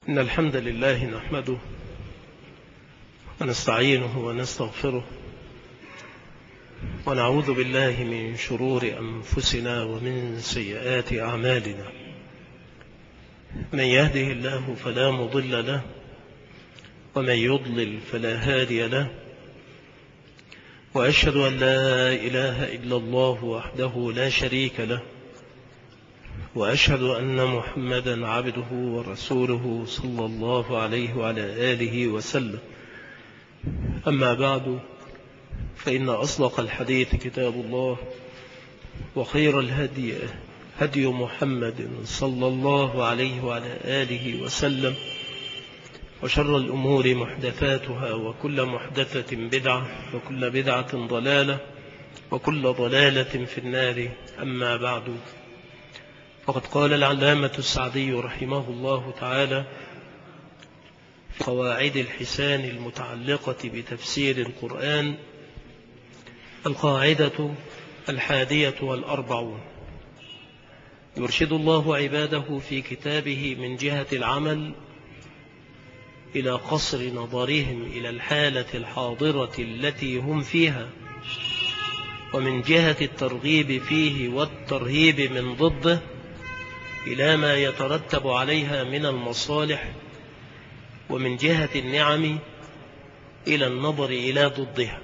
إن الحمد لله نحمده ونستعينه ونستغفره ونعوذ بالله من شرور أنفسنا ومن سيئات أعمالنا. من يهده الله فلا مضل له ومن يضلل فلا هادي له، وأشهد أن لا إله إلا الله وحده لا شريك له، وأشهد أن محمدا عبده ورسوله صلى الله عليه وعلى آله وسلم. أما بعد، فإن أصدق الحديث كتاب الله، وخير الهدي هدي محمد صلى الله عليه وعلى آله وسلم، وشر الأمور محدثاتها، وكل محدثة بدعة، وكل بدعة ضلالة، وكل ضلالة في النار. أما بعد، فقد قال العلامة السعدي رحمه الله تعالى في قواعد الحسان المتعلقة بتفسير القرآن: القاعدة 41. يرشد الله عباده في كتابه من جهة العمل إلى قصر نظرهم إلى الحالة الحاضرة التي هم فيها، ومن جهة الترغيب فيه والترهيب من ضده إلى ما يترتب عليها من المصالح، ومن جهة النعم إلى النظر إلى ضدها.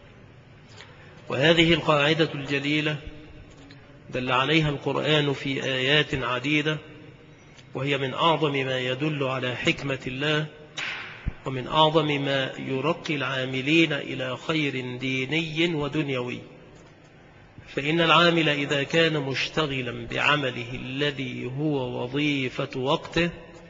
وهذه القاعدة الجليلة دل عليها القرآن في آيات عديدة، وهي من أعظم ما يدل على حكمة الله، ومن أعظم ما يرقي العاملين إلى خير ديني ودنيوي. فإن العامل إذا كان مشتغلا بعمله الذي هو وظيفة وقته،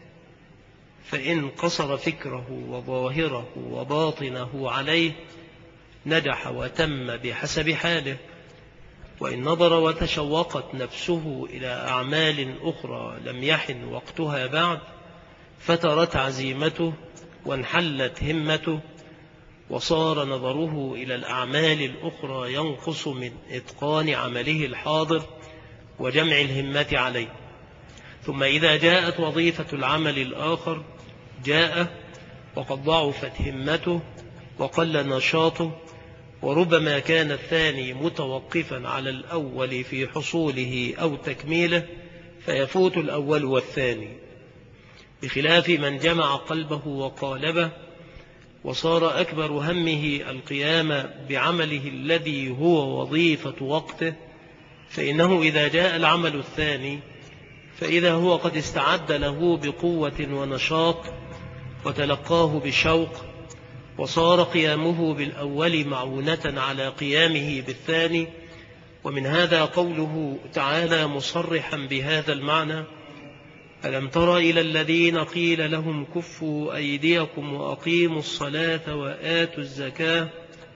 فإن قصر فكره وظاهره وباطنه عليه نجح وتم بحسب حاله، وإن نظر وتشوقت نفسه إلى أعمال أخرى لم يحن وقتها بعد، فترت عزيمته وانحلت همته، وصار نظره إلى الأعمال الأخرى ينقص من إتقان عمله الحاضر وجمع الهمة عليه. ثم إذا جاءت وظيفة العمل الآخر جاء وقد ضعفت همته وقل نشاطه، وربما كان الثاني متوقفا على الأول في حصوله أو تكميله، فيفوت الأول والثاني، بخلاف من جمع قلبه وقالبه وصار أكبر همه القيام بعمله الذي هو وظيفة وقته. فإنه إذا جاء العمل الثاني فإذا هو قد استعد له بقوة ونشاط وتلقاه بشوق، وصار قيامه بالأول معونة على قيامه بالثاني. ومن هذا قوله تعالى مصرحا بهذا المعنى: ألم تر إلى الذين قيل لهم كفوا أيديكم وأقيموا الصلاة وآتوا الزكاة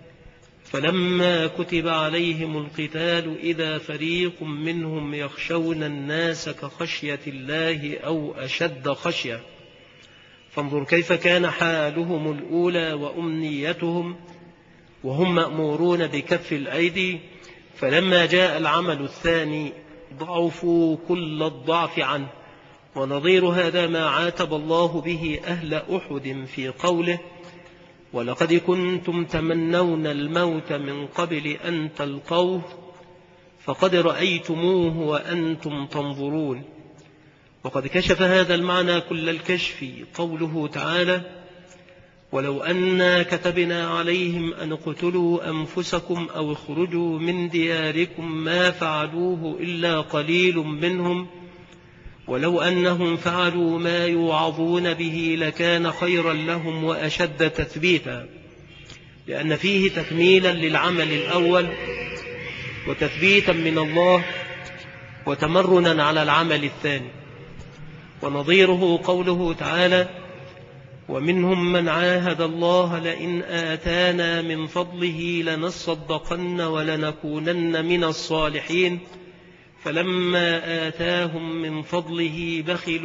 فلما كتب عليهم القتال إذا فريق منهم يخشون الناس كخشية الله أو أشد خشية. فانظر كيف كان حالهم الأولى وأمنيتهم وهم مأمورون بكف الأيدي، فلما جاء العمل الثاني ضعفوا كل الضعف عنه. ونظير هذا ما عاتب الله به أهل أحد في قوله: ولقد كنتم تمنون الموت من قبل أن تلقوه فقد رأيتموه وأنتم تنظرون. وقد كشف هذا المعنى كل الكشف قوله تعالى: ولو أنا كتبنا عليهم أن اقتلوا أنفسكم أو اخرجوا من دياركم ما فعلوه إلا قليل منهم ولو أنهم فعلوا ما يوعظون به لكان خيرا لهم وأشد تثبيتا، لأن فيه تكميلا للعمل الأول وتثبيتا من الله وتمرنا على العمل الثاني. ونظيره قوله تعالى: ومنهم من عاهد الله لئن آتانا من فضله لنصدقن ولنكونن من الصالحين فلما آتاهم من فضله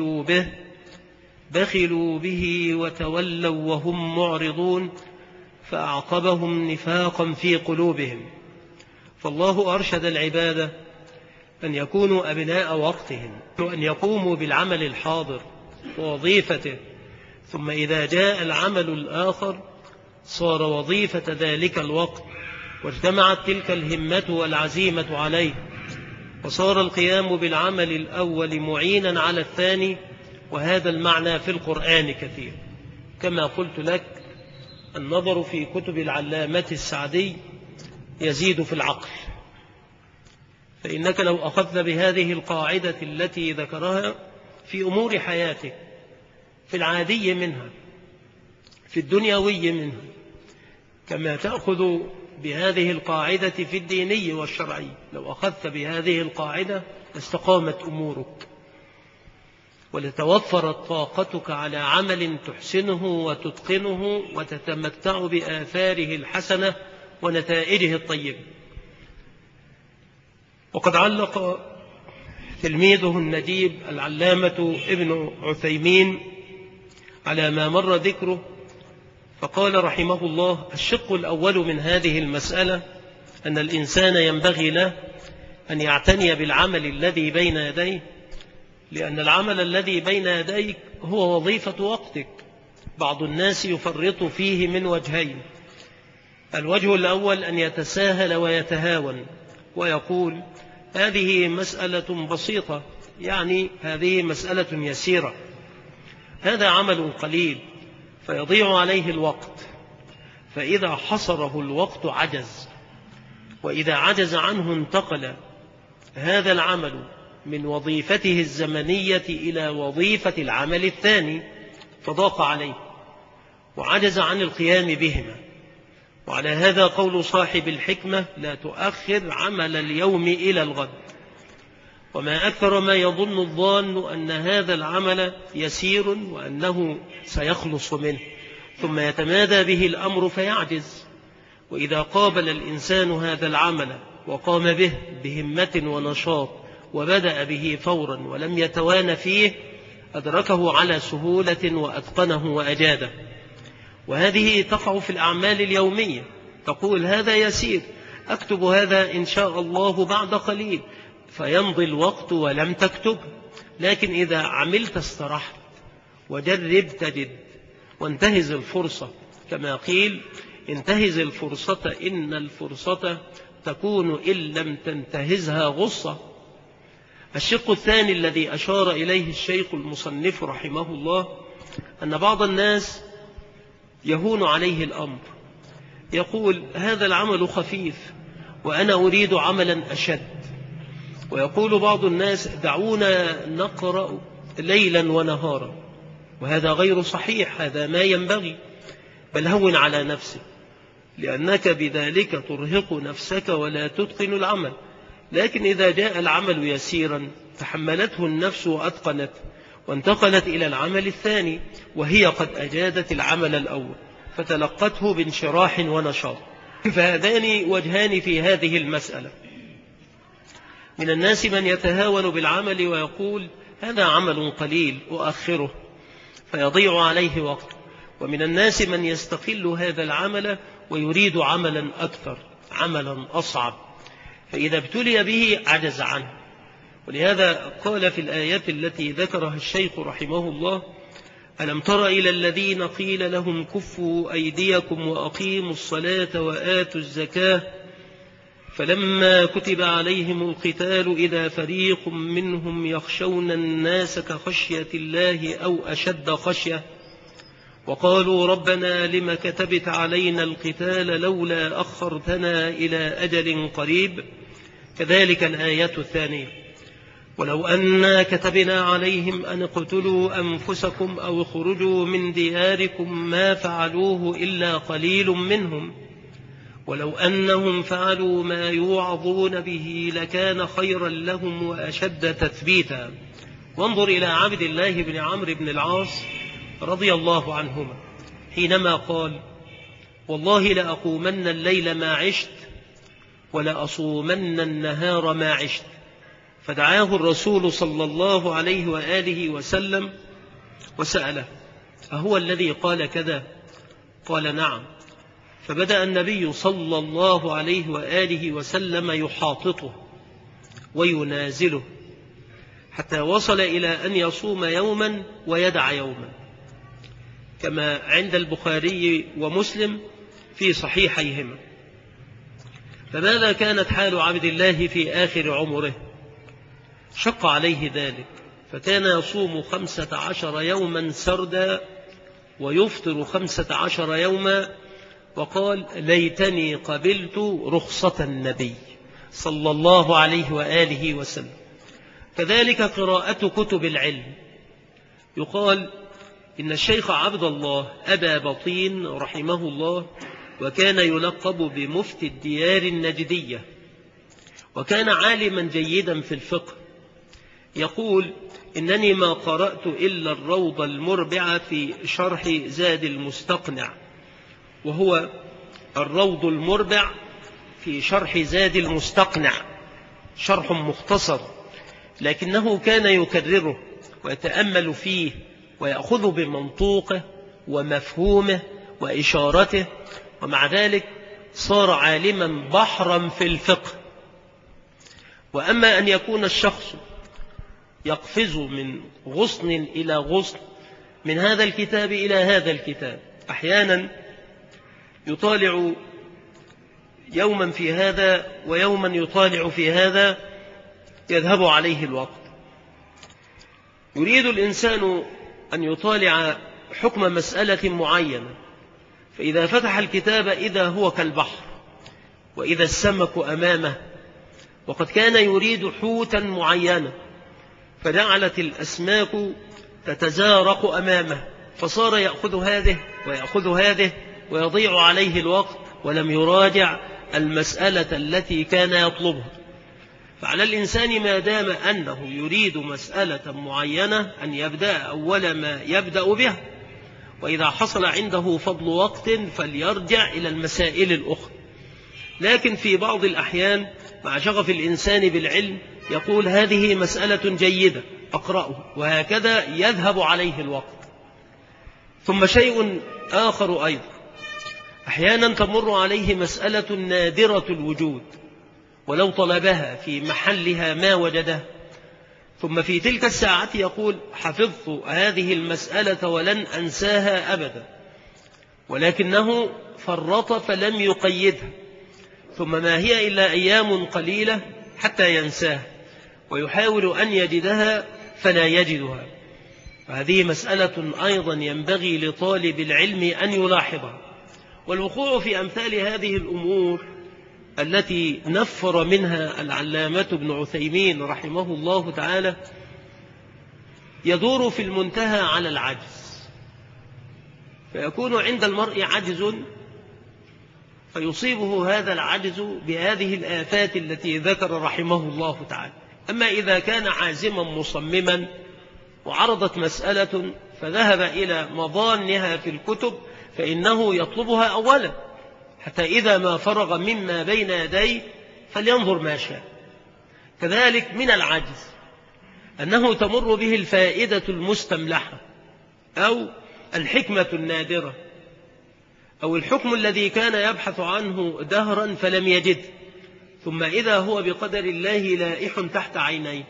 بخلوا به وتولوا وهم معرضون فأعقبهم نفاقا في قلوبهم. فالله أرشد العبادة أن يكونوا أبناء وقتهم، وأن يقوموا بالعمل الحاضر ووظيفته ثم إذا جاء العمل الآخر صار وظيفة ذلك الوقت، واجتمعت تلك الهمة والعزيمة عليه، وصار القيام بالعمل الأول معينا على الثاني. وهذا المعنى في القرآن كثير. كما قلت لك، النظر في كتب العلامة السعدي يزيد في العقل، فإنك لو أخذت بهذه القاعدة التي ذكرها في أمور حياتك، في العادي منها، في الدنيوي منها، كما تأخذ بهذه القاعدة في الديني والشرعي، لو أخذت بهذه القاعدة لاستقامت أمورك، ولتوفرت طاقتك على عمل تحسنه وتتقنه وتتمتع بآثاره الحسنة ونتائجه الطيبة. وقد علق تلميذه النجيب العلامة ابن عثيمين على ما مر ذكره، فقال رحمه الله: الشق الأول من هذه المسألة أن الإنسان ينبغي له أن يعتني بالعمل الذي بين يديه، لأن العمل الذي بين يديك هو وظيفة وقتك. بعض الناس يفرط فيه من وجهين: الوجه الأول أن يتساهل ويتهاون ويقول هذه مسألة بسيطة، يعني هذه مسألة يسيرة، هذا عمل قليل، فيضيع عليه الوقت، فإذا حصره الوقت عجز، وإذا عجز عنه انتقل هذا العمل من وظيفته الزمنية إلى وظيفة العمل الثاني، فضاق عليه وعجز عن القيام بهما. وعلى هذا قول صاحب الحكمة: لا تؤخر عمل اليوم إلى الغد. وما أكثر ما يظن الظان أن هذا العمل يسير وأنه سيخلص منه، ثم يتمادى به الأمر فيعجز. وإذا قابل الإنسان هذا العمل وقام به بهمة ونشاط وبدأ به فورا ولم يتوان فيه، أدركه على سهولة وأتقنه وأجاده. وهذه تقع في الأعمال اليومية، تقول هذا يسير، أكتب هذا إن شاء الله بعد قليل، فيمضي الوقت ولم تكتب. لكن إذا عملت استرحت وجرب تجد، وانتهز الفرصة، كما قيل: انتهز الفرصة إن الفرصة تكون إن لم تنتهزها غصة. الشق الثاني الذي أشار إليه الشيخ المصنف رحمه الله أن بعض الناس يهون عليه الأمر، يقول هذا العمل خفيف وأنا أريد عملا أشد. ويقول بعض الناس دعونا نقرأ ليلا ونهارا، وهذا غير صحيح، هذا ما ينبغي، بل هون على نفسك، لأنك بذلك ترهق نفسك ولا تتقن العمل. لكن إذا جاء العمل يسيرا تحملته النفس وأتقنت، وانتقلت إلى العمل الثاني وهي قد أجادت العمل الأول، فتلقته بانشراح ونشاط. فهذان وجهان في هذه المسألة. من الناس من يتهاون بالعمل ويقول هذا عمل قليل أؤخره، فيضيع عليه وقت. ومن الناس من يستقل هذا العمل ويريد عملا أكثر، عملا أصعب، فإذا ابتلي به عجز عنه. ولهذا قال في الآيات التي ذكرها الشيخ رحمه الله: ألم تر إلى الذين قيل لهم كفوا أيديكم وأقيموا الصلاة وآتوا الزكاة فلما كتب عليهم القتال إذا فريق منهم يخشون الناس كخشية الله أو أشد خشية وقالوا ربنا لم كتبت علينا القتال لولا أخرتنا إلى أجل قريب. كذلك الآية الثانية: ولو أنا كتبنا عليهم أن اقتلوا أنفسكم أو اخرجوا من دياركم ما فعلوه إلا قليل منهم ولو أنهم فعلوا ما يوعظون به لكان خيرا لهم وأشد تثبيتا. وانظر إلى عبد الله بن عمرو بن العاص رضي الله عنهما حينما قال: والله لأقومن الليل ما عشت ولأصومن النهار ما عشت. فدعاه الرسول صلى الله عليه وآله وسلم وسأله: أهو الذي قال كذا؟ قال: نعم. فبدأ النبي صلى الله عليه وآله وسلم يحاططه وينازله حتى وصل إلى أن يصوم يوما ويدع يوما. كما عند البخاري ومسلم في صحيحيهما. فماذا كانت حال عبد الله في آخر عمره؟ شق عليه ذلك، فكان يصوم 15 يوما سردا ويفطر 15 يوما، وقال ليتني قبلت رخصة النبي صلى الله عليه وآله وسلم. كذلك قراءة كتب العلم. يقال إن الشيخ عبد الله أبا بطين رحمه الله وكان يلقب بمفتي الديار النجدية، وكان عالما جيدا في الفقه، يقول إنني ما قرأت إلا الروض المربع في شرح زاد المستقنع، وهو الروض المربع في شرح زاد المستقنع شرح مختصر، لكنه كان يكرره ويتأمل فيه ويأخذ بمنطوقه ومفهومه وإشارته، ومع ذلك صار عالما بحرا في الفقه. وأما أن يكون الشخص يقفز من غصن إلى غصن، من هذا الكتاب إلى هذا الكتاب، أحيانا يطالع يوما في هذا ويوما يطالع في هذا، يذهب عليه الوقت. يريد الإنسان أن يطالع حكم مسألة معينة، فإذا فتح الكتاب إذا هو كالبحر وإذا السمك أمامه، وقد كان يريد حوتا معينة فجعلت الأسماك تتزارق أمامه، فصار يأخذ هذه ويأخذ هذه ويضيع عليه الوقت ولم يراجع المسألة التي كان يطلبها. فعلى الإنسان ما دام أنه يريد مسألة معينة أن يبدأ أول ما يبدأ بها، وإذا حصل عنده فضل وقت فليرجع إلى المسائل الأخرى. لكن في بعض الأحيان مع شغف الإنسان بالعلم يقول هذه مسألة جيدة أقرأه، وهكذا يذهب عليه الوقت. ثم شيء آخر أيضا، أحيانا تمر عليه مسألة نادرة الوجود ولو طلبها في محلها ما وجده، ثم في تلك الساعة يقول حفظت هذه المسألة ولن أنساها أبدا، ولكنه فرط فلم يقيدها، ثم ما هي إلا أيام قليلة حتى ينساها ويحاول أن يجدها فلا يجدها. وهذه مسألة أيضا ينبغي لطالب العلم أن يلاحظها. والوقوع في أمثال هذه الأمور التي نفر منها العلامة ابن عثيمين رحمه الله تعالى يدور في المنتهى على العجز، فيكون عند المرء عجز فيصيبه هذا العجز بهذه الآفات التي ذكر رحمه الله تعالى. أما إذا كان عازما مصمما وعرضت مسألة فذهب إلى مظانها في الكتب فإنه يطلبها أولا، حتى إذا ما فرغ مما بين يديه فلينظر ما شاء. كذلك من العجز أنه تمر به الفائدة المستملحة أو الحكمة النادرة أو الحكم الذي كان يبحث عنه دهرا فلم يجد، ثم إذا هو بقدر الله لائح تحت عينيه.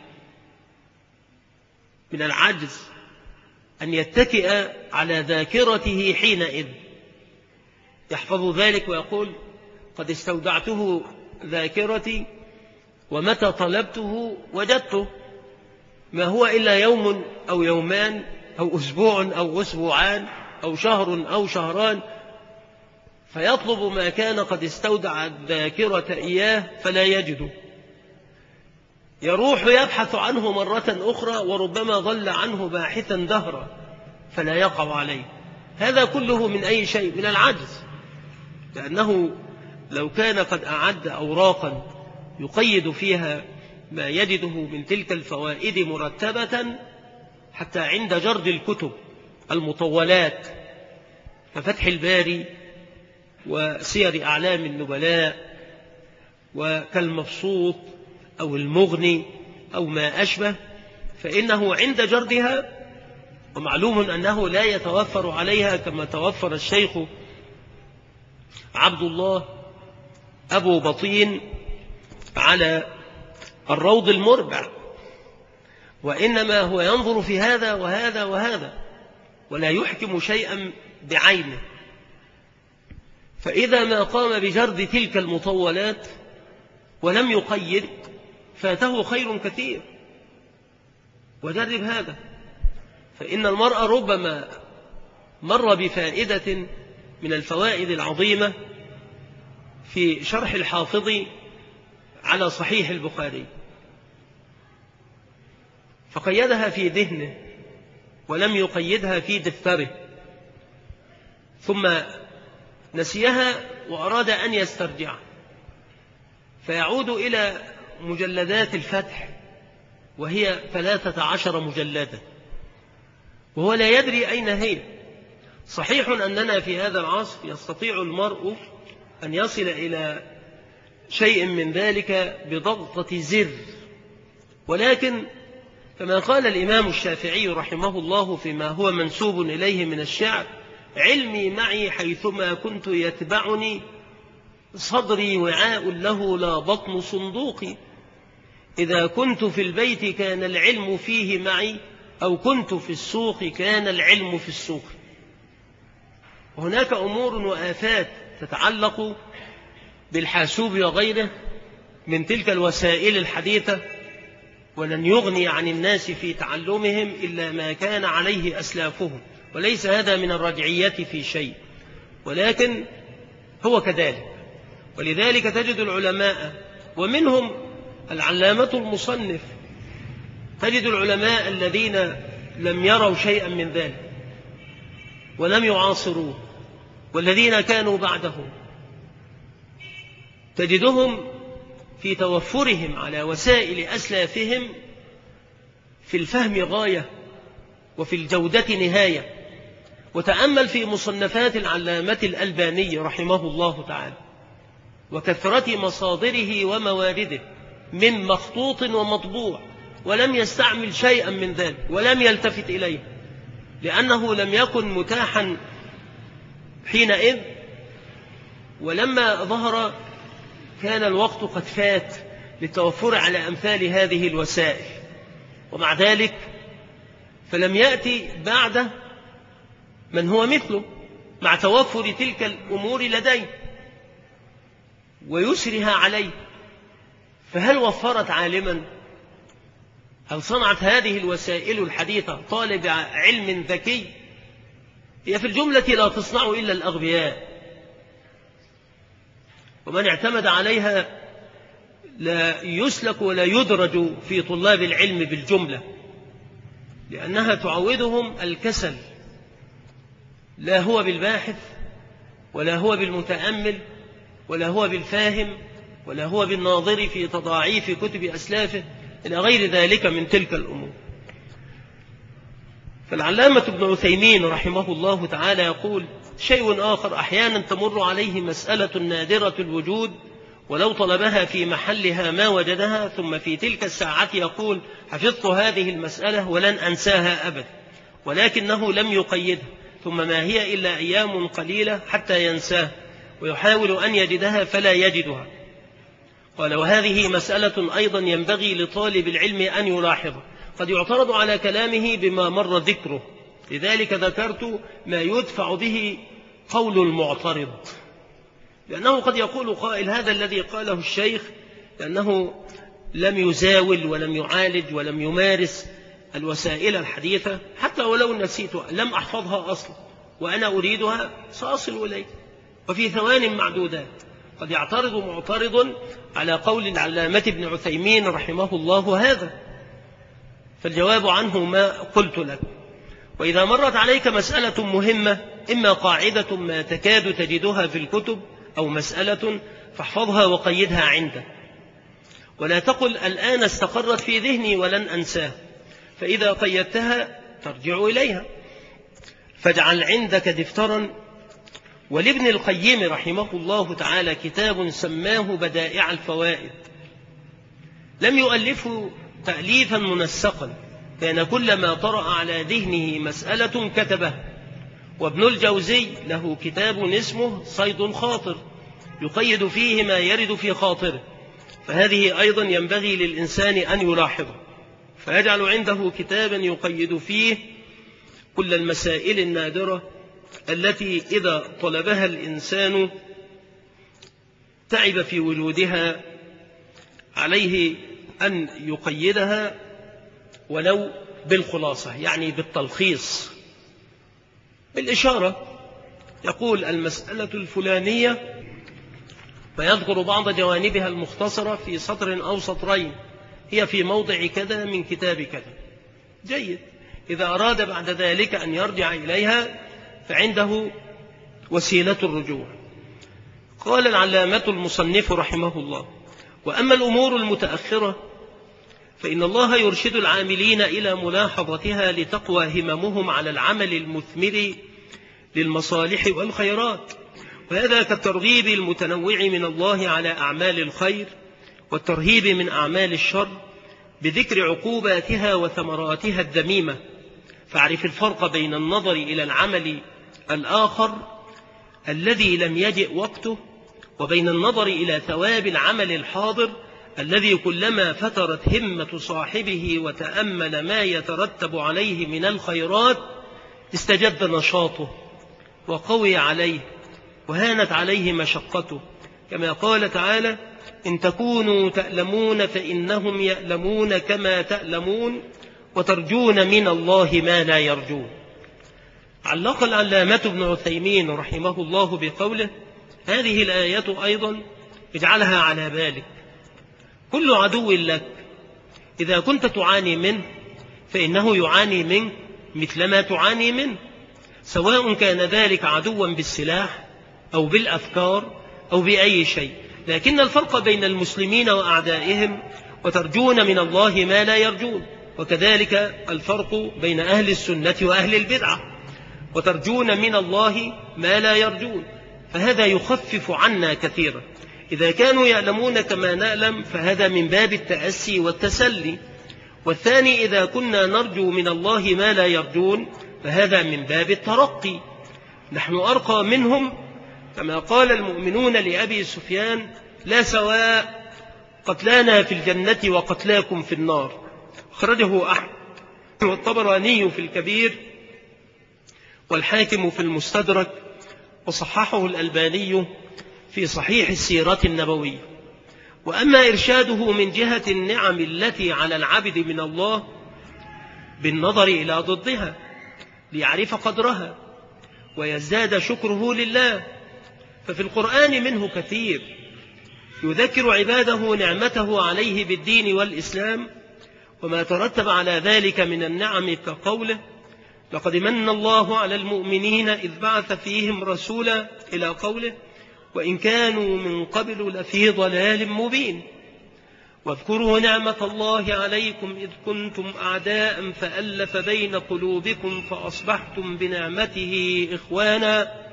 من العجز أن يتكئ على ذاكرته حينئذ يحفظ ذلك ويقول قد استودعته ذاكرتي ومتى طلبته وجدته، ما هو إلا يوم أو يومان أو أسبوع أو أسبوعان أو شهر أو شهران، فيطلب ما كان قد استودع الذاكرة إياه فلا يجده، يروح يبحث عنه مرة أخرى وربما ضل عنه باحثا دهرا فلا يقع عليه. هذا كله من أي شيء؟ من العجز، لأنه لو كان قد أعد أوراقا يقيد فيها ما يجده من تلك الفوائد مرتبة حتى عند جرد الكتب المطولات كفتح الباري وسير أعلام النبلاء وكالمبسوط أو المغني أو ما أشبه، فإنه عند جردها، ومعلوم أنه لا يتوفر عليها كما توفر الشيخ عبد الله أبو بطين على الروض المربع، وإنما هو ينظر في هذا وهذا وهذا ولا يحكم شيئا بعينه، فإذا ما قام بجرد تلك المطولات ولم يقيد فاته خير كثير. وجرب هذا، فإن المرء ربما مر بفائدة من الفوائد العظيمة في شرح الحافظ على صحيح البخاري، فقيدها في ذهنه ولم يقيدها في دفتره، ثم نسيها وأراد أن يسترجع، فيعود إلى مجلدات الفتح وهي 13 مجلدا وهو لا يدري أين هي. صحيح أننا في هذا العصر يستطيع المرء أن يصل إلى شيء من ذلك بضغطة زر، ولكن كما قال الإمام الشافعي رحمه الله فيما هو منسوب إليه من الشعر: علمي معي حيثما كنت يتبعني، صدري وعاء له لا بطن صندوقي، إذا كنت في البيت كان العلم فيه معي، أو كنت في السوق كان العلم في السوق. وهناك أمور وآفات تتعلق بالحاسوب وغيره من تلك الوسائل الحديثة، ولن يغني عن الناس في تعلمهم إلا ما كان عليه أسلافهم، وليس هذا من الرجعية في شيء، ولكن هو كذلك. ولذلك تجد العلماء ومنهم العلامة المصنف، تجد العلماء الذين لم يروا شيئا من ذلك ولم يعاصروه، والذين كانوا بعدهم تجدهم في توفرهم على وسائل أسلافهم في الفهم غاية وفي الجودة نهاية. وتأمل في مصنفات العلامة الألباني رحمه الله تعالى وكثرة مصادره وموارده من مخطوط ومطبوع، ظلم يستعمل شيئا من ذلك ولم يلتفت إليه، لأنه لم يكن متاحا حينئذ، ولما ظهر كان الوقت قد فات للتوفر على أمثال هذه الوسائل. ومع ذلك فلم يأتي بعد من هو مثله مع توفر تلك الأمور لديه ويسرها عليه. فهل وفرت عالما؟ هل صنعت هذه الوسائل الحديثة طالب علم ذكي؟ هي في الجملة لا تصنع إلا الأغبياء، ومن اعتمد عليها لا يسلك ولا يدرج في طلاب العلم بالجملة، لأنها تعودهم الكسل، لا هو بالباحث ولا هو بالمتأمل ولا هو بالفاهم ولا هو بالناظر في تضاعيف كتب أسلافه إلى غير ذلك من تلك الأمور. فالعلامة ابن عثيمين رحمه الله تعالى يقول: شيء آخر أحيانا تمر عليه مسألة نادرة الوجود ولو طلبها في محلها ما وجدها، ثم في تلك الساعة يقول: حفظت هذه المسألة ولن أنساها أبدا، ولكنه لم يقيدها، ثم ما هي إلا أيام قليلة حتى ينساها ويحاول أن يجدها فلا يجدها. قال: وهذه مسألة أيضا ينبغي لطالب العلم أن يلاحظها، قد يعترض على كلامه بما مر ذكره، لذلك ذكرت ما يدفع به قول المعترض، لأنه قد يقول قائل: هذا الذي قاله الشيخ لأنه لم يزاول ولم يعالج ولم يمارس الوسائل الحديثة، حتى ولو نسيت لم أحفظها أصلا وأنا أريدها سأصل إليه، وفي ثوان معدودات. قد يعترض معترض على قول العلامة ابن عثيمين رحمه الله هذا، فالجواب عنه ما قلت لك. وإذا مرت عليك مسألة مهمة، إما قاعدة ما تكاد تجدها في الكتب أو مسألة، فاحفظها وقيدها عندك، ولا تقل الآن استقرت في ذهني ولن أنساه، فإذا قيدتها ترجع إليها. فاجعل عندك دفترا. ولابن القيم رحمه الله تعالى كتاب سماه بدائع الفوائد، لم يؤلفه تأليفا منسقا، كان كلما طرأ على ذهنه مسألة كتبه. وابن الجوزي له كتاب اسمه صيد الخاطر، يقيد فيه ما يرد في خاطره، فهذه أيضا ينبغي للإنسان أن يلاحظه، فيجعل عنده كتابا يقيد فيه كل المسائل النادرة التي إذا طلبها الإنسان تعب في وجودها عليه أن يقيدها ولو بالخلاصة، يعني بالتلخيص، بالإشارة. يقول المسألة الفلانية فيذكر بعض جوانبها المختصرة في سطر أو سطرين، هي في موضع كذا من كتاب كذا. جيد. إذا أراد بعد ذلك أن يرجع إليها فعنده وسيلة الرجوع. قال العلامة المصنف رحمه الله: وأما الأمور المتأخرة فإن الله يرشد العاملين إلى ملاحظتها لتقوى هممهم على العمل المثمر للمصالح والخيرات، وهذا كالترغيب المتنوع من الله على أعمال الخير والترهيب من أعمال الشر بذكر عقوباتها وثمراتها الذميمة. فاعرف الفرق بين النظر إلى العمل الآخر الذي لم يجئ وقته وبين النظر إلى ثواب العمل الحاضر الذي كلما فترت همة صاحبه وتأمل ما يترتب عليه من الخيرات استجد نشاطه وقوي عليه وهانت عليه مشقته، كما قال تعالى: إن تكونوا تألمون فإنهم يألمون كما تألمون وترجون من الله ما لا يرجون. علق العلامة ابن عثيمين رحمه الله بقوله: هذه الآية أيضا اجعلها على بالك، كل عدو لك إذا كنت تعاني منه فإنه يعاني منك مثلما تعاني منه، سواء كان ذلك عدوا بالسلاح أو بالأفكار أو بأي شيء. لكن الفرق بين المسلمين وأعدائهم وترجون من الله ما لا يرجون، وكذلك الفرق بين أهل السنة وأهل البدعة وترجون من الله ما لا يرجون، فهذا يخفف عنا كثيرا. إذا كانوا يعلمون كما نعلم فهذا من باب التأسي والتسلي، والثاني إذا كنا نرجو من الله ما لا يرجون فهذا من باب الترقي. نحن أرقى منهم، كما قال المؤمنون لأبي سفيان: لا سواء قتلانا في الجنة وقتلاكم في النار. أخرجه أحمد والطبراني في الكبير والحاكم في المستدرك، وصححه الألباني في صحيح السيرة النبوية. وأما إرشاده من جهة النعم التي على العبد من الله بالنظر إلى ضدها ليعرف قدرها ويزداد شكره لله، ففي القرآن منه كثير يذكر عباده نعمته عليه بالدين والإسلام وما ترتب على ذلك من النعم، كقوله: لقد من الله على المؤمنين إذ بعث فيهم رسولا، إلى قوله: وإن كانوا من قبل لفي ضلال مبين. واذكروا نعمة الله عليكم إذ كنتم أعداء فألف بين قلوبكم فأصبحتم بنعمته إخوانا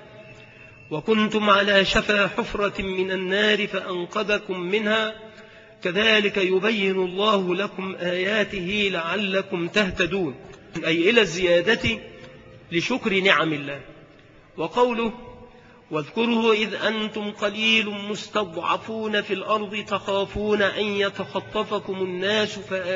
وكنتم على شفا حفرة من النار فأنقذكم منها كذلك يبين الله لكم آياته لعلكم تهتدون، أي إلى الزيادة لشكر نعم الله. وقوله: واذكروا إذ أنتم قليل مستضعفون في الأرض تخافون أن يتخطفكم الناس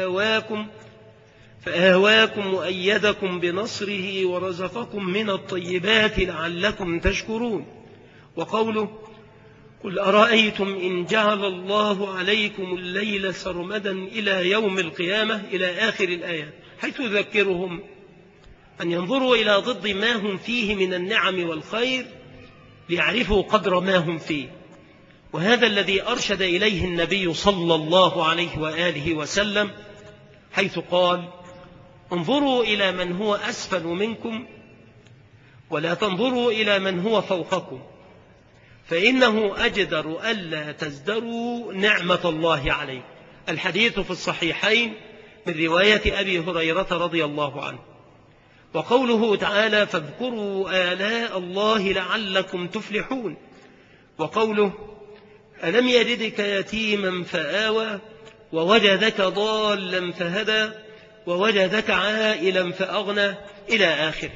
فآواكم وأيدكم بنصره ورزقكم من الطيبات لعلكم تشكرون. وقوله: قل أرأيتم إن جعل الله عليكم الليل سرمدا إلى يوم القيامة، إلى آخر الآية، حيث يذكرهم أن ينظروا إلى ضد ما هم فيه من النعم والخير ليعرفوا قدر ما هم فيه. وهذا الذي أرشد إليه النبي صلى الله عليه وآله وسلم، حيث قال: انظروا إلى من هو أسفل منكم ولا تنظروا إلى من هو فوقكم، فإنه أجدر ألا تزدروا نعمة الله عليكم. الحديث في الصحيحين من رواية أبي هريرة رضي الله عنه. وقوله تعالى: فاذكروا آلاء الله لعلكم تفلحون. وقوله: ألم يجدك يتيما فآوى ووجدك ضالا فهدى ووجدك عائلا فأغنى، إلى آخره.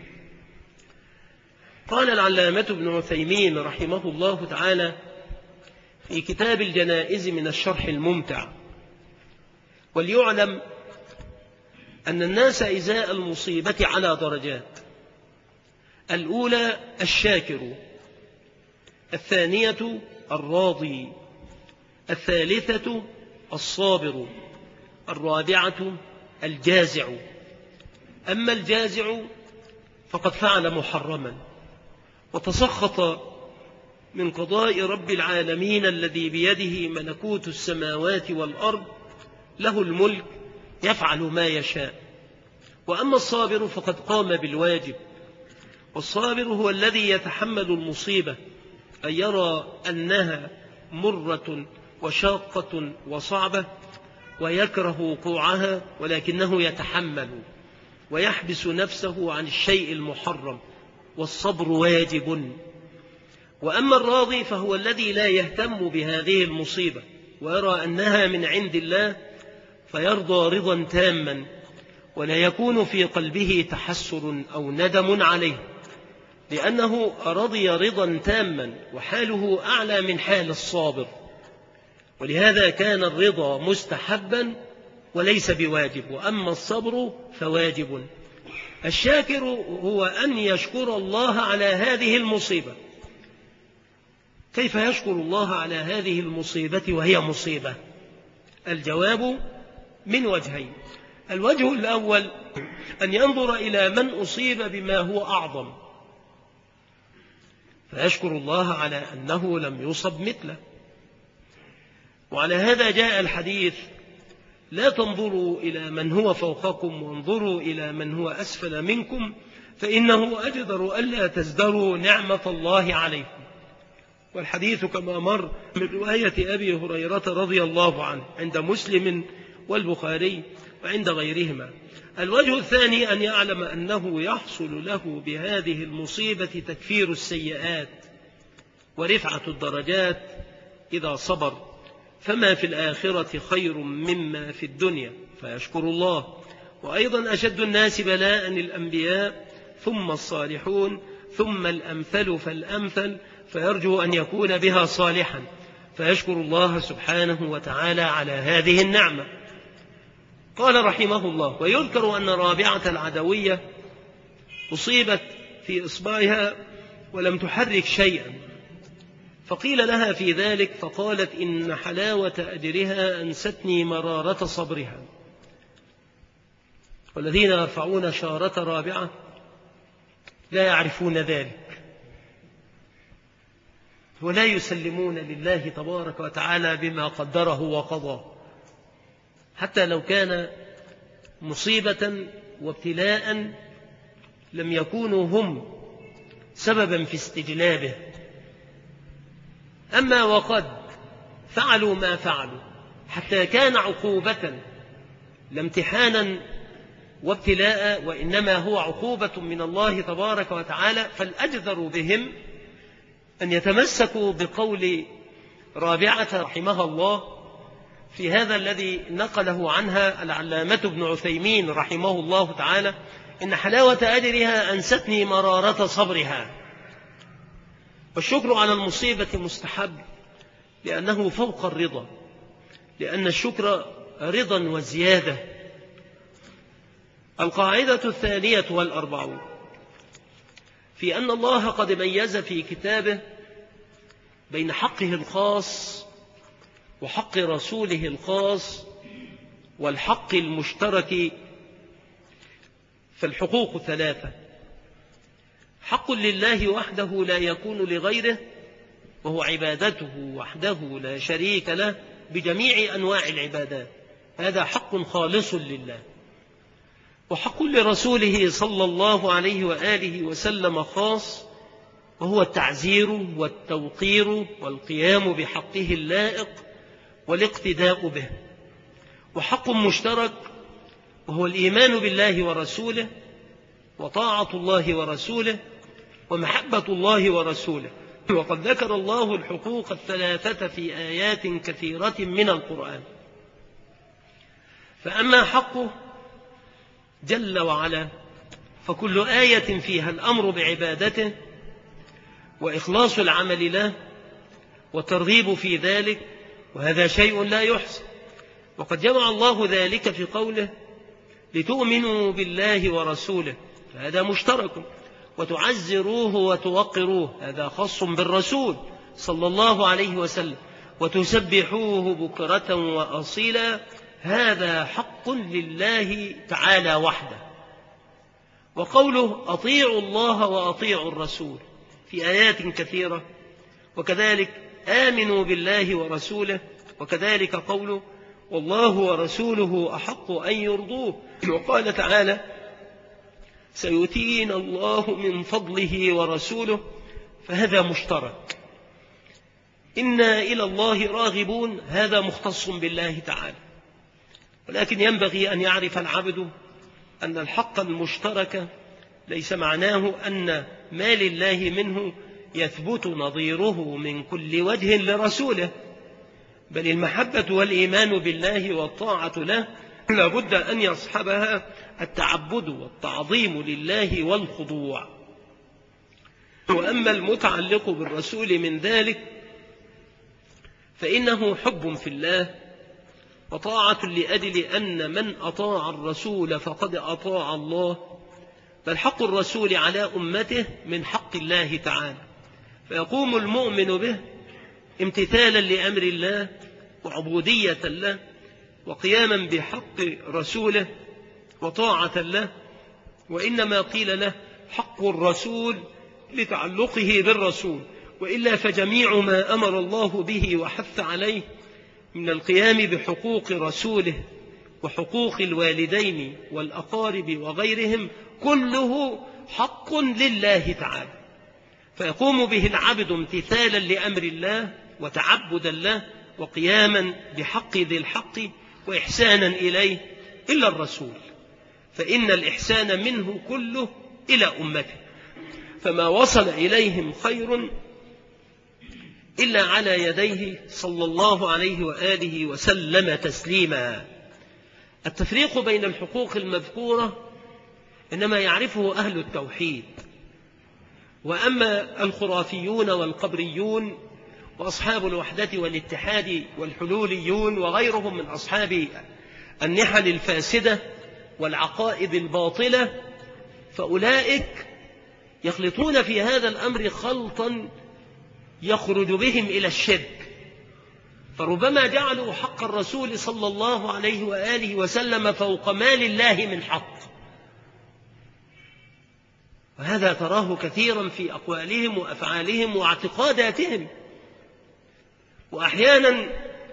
قال العلامة ابن عثيمين رحمه الله تعالى في كتاب الجنائز من الشرح الممتع: وليعلم أن الناس إزاء المصيبة على درجات: الأولى الشاكر، الثانية الراضي، الثالثة الصابر، الرابعة الجازع. أما الجازع فقد فعل محرما وتسخط من قضاء رب العالمين الذي بيده ملكوت السماوات والأرض، له الملك يفعل ما يشاء. وأما الصابر فقد قام بالواجب، والصابر هو الذي يتحمل المصيبة، أن يرى أنها مرة وشاقة وصعبة ويكره وقوعها، ولكنه يتحمل ويحبس نفسه عن الشيء المحرم، والصبر واجب. وأما الراضي فهو الذي لا يهتم بهذه المصيبة ويرى أنها من عند الله، فيرضى رضا تاما ولا يكون في قلبه تحسر أو ندم عليه، لأنه رضي رضا تاما وحاله أعلى من حال الصابر. ولهذا كان الرضا مستحبا وليس بواجب، وأما الصبر فواجب. الشاكر هو أن يشكر الله على هذه المصيبة. كيف يشكر الله على هذه المصيبة وهي مصيبة؟ الجواب من وجهين: الوجه الأول أن ينظر إلى من أصيب بما هو أعظم فيشكر الله على أنه لم يصب مثله. وعلى هذا جاء الحديث: لا تنظروا إلى من هو فوقكم وانظروا إلى من هو أسفل منكم، فإنه أجدر ألا تزدروا نعمة الله عليكم. والحديث كما مر من رواية أبي هريرة رضي الله عنه عند مسلم والبخاري وعند غيرهما. الوجه الثاني أن يعلم أنه يحصل له بهذه المصيبة تكفير السيئات ورفعة الدرجات إذا صبر، فما في الآخرة خير مما في الدنيا، فيشكر الله. وأيضا أشد الناس بلاء الأنبياء، ثم الصالحون، ثم الأمثل فالأمثل، فيرجو أن يكون بها صالحا، فيشكر الله سبحانه وتعالى على هذه النعمة. قال رحمه الله: ويذكر أن رابعة العدوية أصيبت في إصبعها ولم تحرك شيئا، فقيل لها في ذلك فقالت: إن حلاوة أجرها أنستني مرارة صبرها. والذين يرفعون شارة رابعة لا يعرفون ذلك ولا يسلمون لله تبارك وتعالى بما قدره وقضاه، حتى لو كان مصيبة وابتلاء لم يكونوا هم سببا في استجلابه. أما وقد فعلوا ما فعلوا حتى كان عقوبة لا امتحانا وابتلاء، وإنما هو عقوبة من الله تبارك وتعالى، فالأجدر بهم أن يتمسكوا بقول رابعة رحمها الله في هذا الذي نقله عنها العلامة ابن عثيمين رحمه الله تعالى: إن حلاوة أجرها أنستني مرارة صبرها. والشكر على المصيبة مستحب لأنه فوق الرضا، لأن الشكر رضا وزيادة. القاعدة 42 في أن الله قد ميز في كتابه بين حقه الخاص وحق رسوله الخاص والحق المشترك. فالحقوق 3: حق لله وحده لا يكون لغيره، وهو عبادته وحده لا شريك له بجميع أنواع العبادات، هذا حق خالص لله. وحق لرسوله صلى الله عليه وآله وسلم خاص، وهو التعزير والتوقير والقيام بحقه اللائق والاقتداء به. وحق مشترك وهو الإيمان بالله ورسوله وطاعة الله ورسوله ومحبة الله ورسوله. وقد ذكر الله الحقوق 3 في آيات كثيرة من القرآن. فأما حقه جل وعلا فكل آية فيها الأمر بعبادته وإخلاص العمل له وترغيب في ذلك، وهذا شيء لا يحصى. وقد جمع الله ذلك في قوله: لتؤمنوا بالله ورسوله فهذا مشترك، وتعزروه وتوقروه هذا خاص بالرسول صلى الله عليه وسلم، وتسبحوه بكرة وأصيلا هذا حق لله تعالى وحده. وقوله أطيعوا الله وأطيعوا الرسول في آيات كثيرة، وكذلك آمنوا بالله ورسوله، وكذلك قوله والله ورسوله أحق أن يرضوه. وقال تعالى سيؤتينا الله من فضله ورسوله فهذا مشترك. إنا إلى الله راغبون هذا مختص بالله تعالى، ولكن ينبغي أن يعرف العبد أن الحق المشترك ليس معناه أن ما لله منه يثبت نظيره من كل وجه لرسوله، بل المحبة والإيمان بالله والطاعة له لابد أن يصحبها التعبد والتعظيم لله والخضوع. وأما المتعلق بالرسول من ذلك فإنه حب في الله وطاعة لأجل أن من أطاع الرسول فقد أطاع الله، بل حق الرسول على أمته من حق الله تعالى، فيقوم المؤمن به امتثالا لأمر الله وعبودية له وقياما بحق رسوله وطاعة له. وإنما قيل له حق الرسول لتعلقه بالرسول، وإلا فجميع ما أمر الله به وحث عليه من القيام بحقوق رسوله وحقوق الوالدين والأقارب وغيرهم كله حق لله تعالى، فيقوم به العبد امتثالا لأمر الله وتعبدا له وقياما بحق ذي الحق وإحسانا إليه، إلا الرسول فإن الإحسان منه كله إلى أمته، فما وصل إليهم خير إلا على يديه صلى الله عليه وآله وسلم تسليما. التفريق بين الحقوق المذكورة إنما يعرفه أهل التوحيد، وأما الخرافيون والقبريون وأصحاب الوحدة والاتحاد والحلوليون وغيرهم من أصحاب النحل الفاسدة والعقائد الباطلة، فأولئك يخلطون في هذا الأمر خلطا يخرج بهم إلى الشرك، فربما جعلوا حق الرسول صلى الله عليه وآله وسلم فوق ما لله من حق، وهذا تراه كثيرا في أقوالهم وأفعالهم واعتقاداتهم. وأحيانا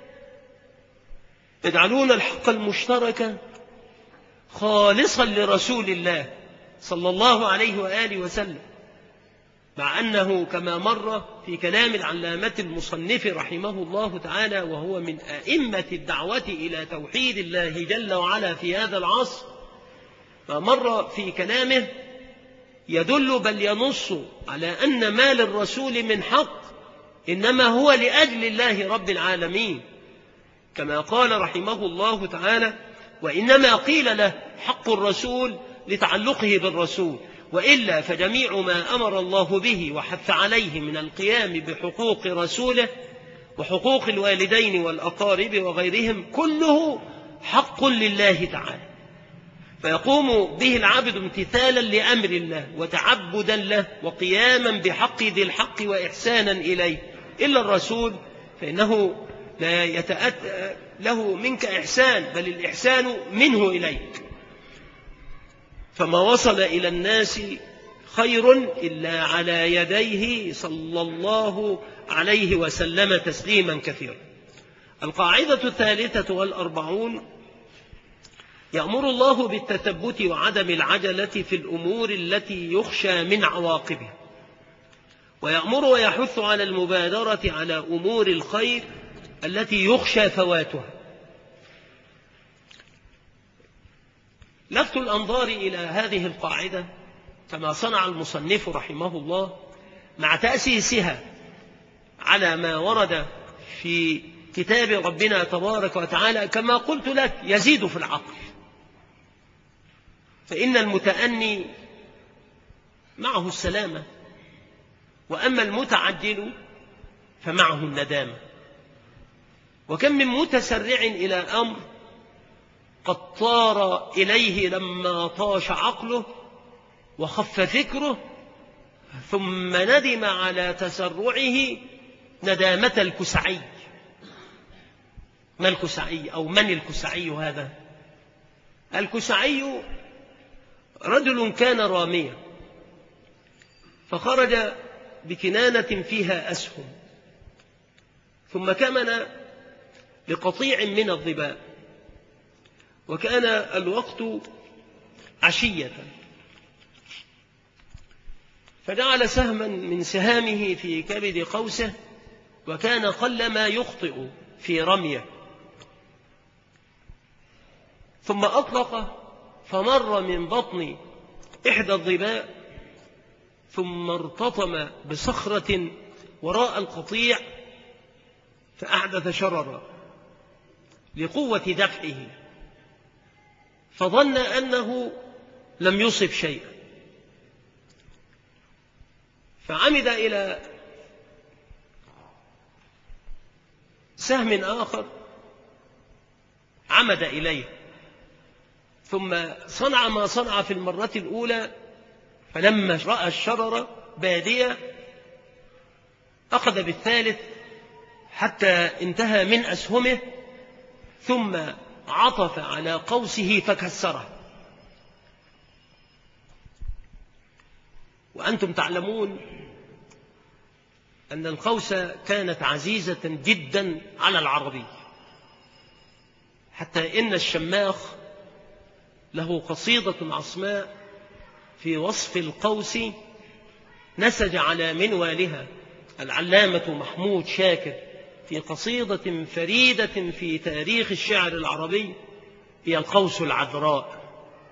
يجعلون الحق المشترك خالصا لرسول الله صلى الله عليه وآله وسلم، مع أنه كما مر في كلام العلامة المصنف رحمه الله تعالى وهو من أئمة الدعوة إلى توحيد الله جل وعلا في هذا العصر، فمر في كلامه يدل بل ينص على أن ما للرسول من حق إنما هو لأجل الله رب العالمين، كما قال رحمه الله تعالى وإنما قيل له حق الرسول لتعلقه بالرسول، وإلا فجميع ما أمر الله به وحث عليه من القيام بحقوق رسوله وحقوق الوالدين والأقارب وغيرهم كله حق لله تعالى، فيقوم به العبد امتثالا لأمر الله وتعبدا له وقياما بحق ذي الحق وإحسانا إليه، إلا الرسول فإنه لا يتأتى له منك إحسان، بل الإحسان منه إليك، فما وصل إلى الناس خير إلا على يديه صلى الله عليه وسلم تسليما كثيرا. القاعدة 43 يأمر الله بالتثبت وعدم العجلة في الأمور التي يخشى من عواقبها، ويأمر ويحث على المبادرة على أمور الخير التي يخشى فواتها. لفت الأنظار إلى هذه القاعدة كما صنع المصنف رحمه الله مع تأسيسها على ما ورد في كتاب ربنا تبارك وتعالى، كما قلت لك يزيد في العقل، فإن المتأني معه السلامة، وأما المتعجل فمعه الندامة. وكم من متسرع إلى أمر قد طار إليه لما طاش عقله وخف فكره، ثم ندم على تسرعه ندامة الكسعي. ما الكسعي أو من الكسعي هذا؟ الكسعي رجل كان راميا فخرج بكنانة فيها أسهم، ثم كمن لقطيع من الظباء، وكان الوقت عشية، فجعل سهما من سهامه في كبد قوسه، وكان قلما يخطئ في رميه، ثم أطلق فمر من بطن إحدى الظباء، ثم ارتطم بصخرة وراء القطيع فأحدث شررا لقوة دفعه، فظن أنه لم يصب شيئا، فعمد إلى سهم آخر عمد إليه، ثم صنع ما صنع في المرة الأولى، فلما رأى الشرر بادية أخذ بالثالث حتى انتهى من أسهمه، ثم عطف على قوسه فكسره. وأنتم تعلمون أن القوس كانت عزيزة جدا على العربي، حتى إن الشماخ له قصيدة عصماء في وصف القوس نسج على منوالها العلامة محمود شاكر في قصيدة فريدة في تاريخ الشعر العربي، هي القوس العذراء.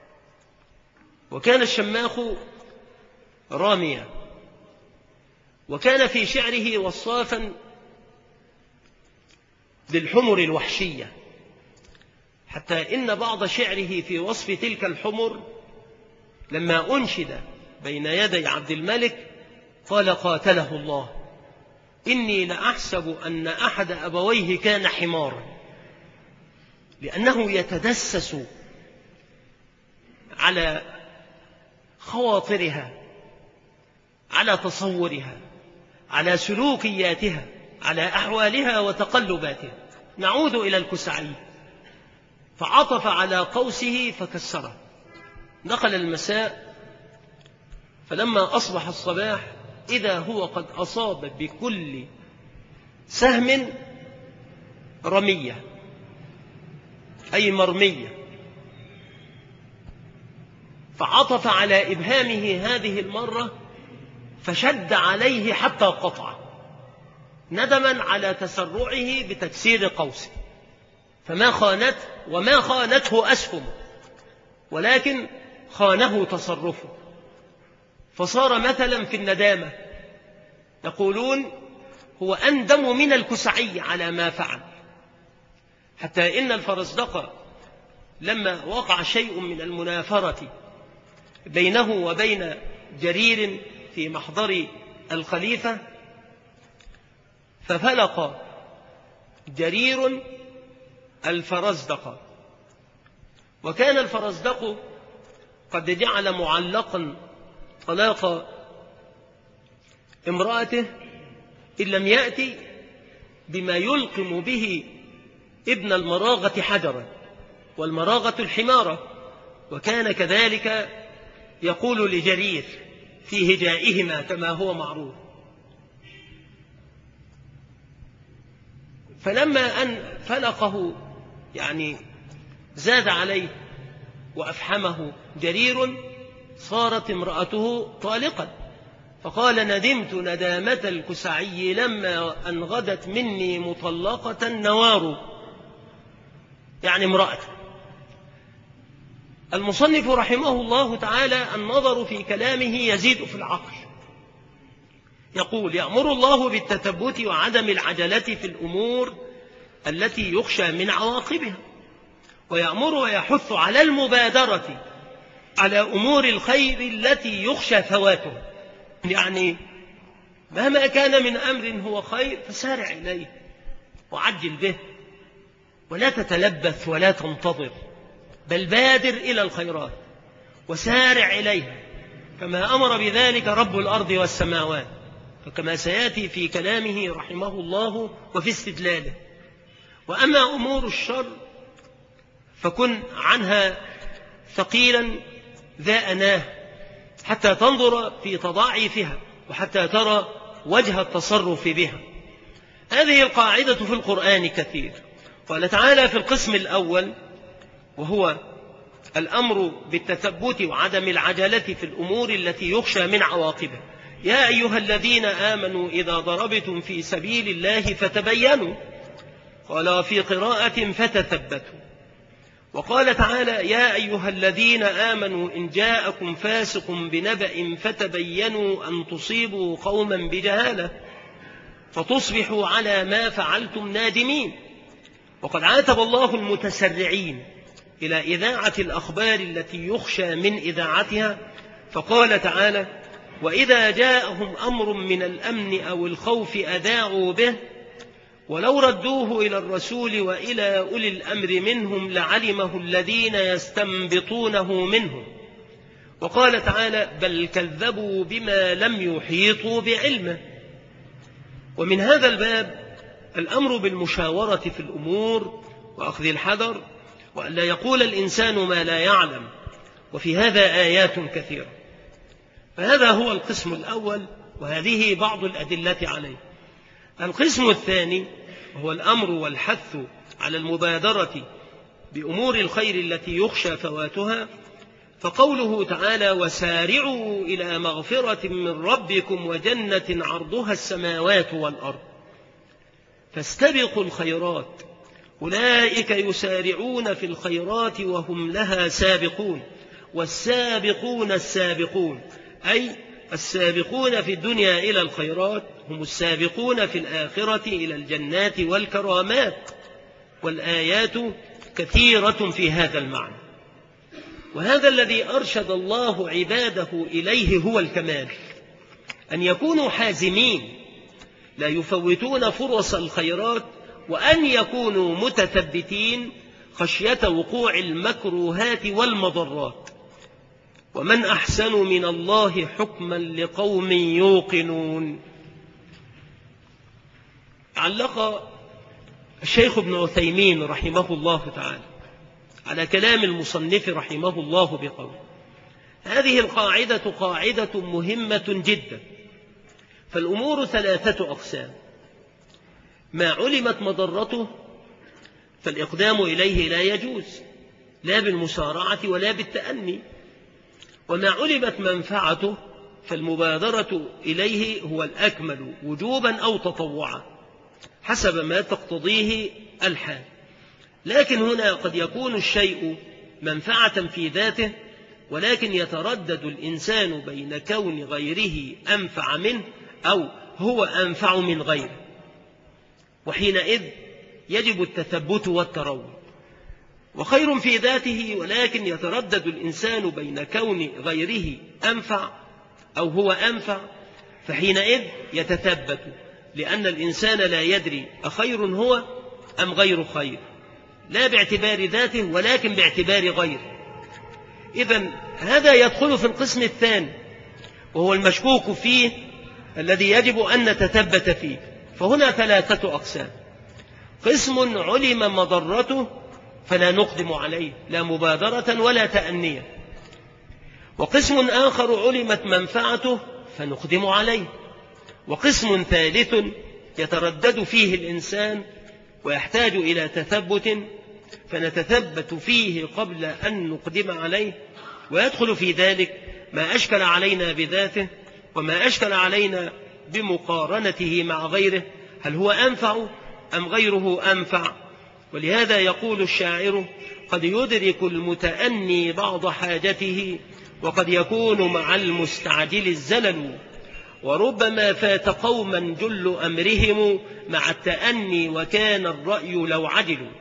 وكان الشماخ راميا، وكان في شعره وصافا للحمر الوحشية، حتى إن بعض شعره في وصف تلك الحمر لما أنشد بين يدي عبد الملك قال قاتله الله إني لأحسب أن أحد أبويه كان حمارا، لأنه يتدسس على خواطرها، على تصورها، على سلوكياتها، على أحوالها وتقلباتها. نعود إلى الكسعي، فعطف على قوسه فكسره. دخل المساء، فلما أصبح الصباح إذا هو قد أصاب بكل سهم رمية أي مرمية، فعطف على إبهامه هذه المرة فشد عليه حتى قطع، ندما على تسرعه بتكسير قوسه، فما خانته وما خانته أسهمه، ولكن خانه تصرفه، فصار مثلا في الندامة. يقولون هو أندم من الكسعي على ما فعل، حتى إن الفرزدق لما وقع شيء من المنافرة بينه وبين جرير في محضر الخليفة، ففلق جرير الفرزدق، وكان الفرزدق قد جعل معلقا طلاق امرأته إن لم يأتي بما يلقم به ابن المراغة حجرا، والمراغة الحمارة، وكان كذلك يقول لجرير في هجائهما كما هو معروف. فلما أن فلقه يعني زاد عليه وأفحمه جرير، صارت امرأته طالقا، فقال ندمت ندامة الكسعي لما أن غدت مني مطلقة نوار، يعني امرأة. المصنف رحمه الله تعالى النظر في كلامه يزيد في العقل. يقول يأمر الله بالتثبت وعدم العجلة في الأمور التي يخشى من عواقبها، ويأمر ويحث على المبادرة على أمور الخير التي يخشى فواته، يعني مهما كان من أمر هو خير فسارع إليه وعجل به، ولا تتلبث ولا تنتظر، بل بادر إلى الخيرات وسارع إليها كما أمر بذلك رب الأرض والسماوات، فكما سيأتي في كلامه رحمه الله وفي استدلاله. وأما أمور الشر فكن عنها ثقيلا ذا أناه حتى تنظر في تضاعفها وحتى ترى وجه التصرف بها. هذه القاعدة في القرآن كثير. قال تعالى في القسم الأول وهو الأمر بالتثبت وعدم العجلة في الأمور التي يخشى من عواقبها: يا أيها الذين آمنوا إذا ضربتم في سبيل الله فتبينوا. قال في قراءة فتثبتوا. وقال تعالى: يا أيها الذين آمنوا إن جاءكم فاسق بنبأ فتبينوا أن تصيبوا قوما بجهالة فتصبحوا على ما فعلتم نادمين. وقد عاتب الله المتسرعين إلى إذاعة الأخبار التي يخشى من إذاعتها، فقال تعالى: وإذا جاءهم أمر من الأمن أو الخوف أذاعوا به ولو ردوه إلى الرسول وإلى أولي الأمر منهم لعلمه الذين يستنبطونه منهم. وقال تعالى: بل كذبوا بما لم يحيطوا بعلمه. ومن هذا الباب الأمر بالمشاورة في الأمور وأخذ الحذر وأن لا يقول الإنسان ما لا يعلم، وفي هذا آيات كثيرة. فهذا هو القسم الأول، وهذه بعض الأدلة عليه. القسم الثاني هو الأمر والحث على المبادرة بأمور الخير التي يخشى فواتها، فقوله تعالى: وسارعوا إلى مغفرة من ربكم وجنة عرضها السماوات والأرض. فاستبقوا الخيرات، أولئك يسارعون في الخيرات وهم لها سابقون. والسابقون السابقون أي السابقون في الدنيا إلى الخيرات هم السابقون في الآخرة إلى الجنات والكرامات. والآيات كثيرة في هذا المعنى. وهذا الذي أرشد الله عباده إليه هو الكمال، أن يكونوا حازمين لا يفوتون فرص الخيرات، وأن يكونوا متثبتين خشية وقوع المكروهات والمضرات. ومن أحسن من الله حكما لقوم يوقنون. علق الشيخ ابن عثيمين رحمه الله تعالى على كلام المصنف رحمه الله بقول: هذه القاعدة قاعدة مهمة جدا. فالأمور ثلاثة أقسام: ما علمت مضرته فالإقدام إليه لا يجوز، لا بالمسارعة ولا بالتأني. وما علمت منفعته فالمبادرة إليه هو الأكمل وجوبا أو تطوعا حسب ما تقتضيه الحال. لكن هنا قد يكون الشيء منفعة في ذاته، ولكن يتردد الإنسان بين كون غيره أنفع منه أو هو أنفع من غيره، وحينئذ يجب التثبت والتروي. وخير في ذاته، ولكن يتردد الإنسان بين كون غيره أنفع أو هو أنفع، فحينئذ يتثبت، لأن الإنسان لا يدري أخير هو أم غير خير، لا باعتبار ذاته ولكن باعتبار غيره. إذن هذا يدخل في القسم الثاني، وهو المشكوك فيه الذي يجب أن نتثبت فيه. فهنا ثلاثة أقسام: قسم علم مضرته فلا نقدم عليه لا مبادرة ولا تأنية، وقسم آخر علمت منفعته فنقدم عليه، وقسم ثالث يتردد فيه الإنسان ويحتاج إلى تثبت فنتثبت فيه قبل أن نقدم عليه. ويدخل في ذلك ما أشكل علينا بذاته وما أشكل علينا بمقارنته مع غيره، هل هو أنفع أم غيره أنفع. ولهذا يقول الشاعر: قد يدرك المتأني بعض حاجته وقد يكون مع المستعجل الزلل، وربما فات قوما جل أمرهم مع التأني وكان الرأي لو عجلوا.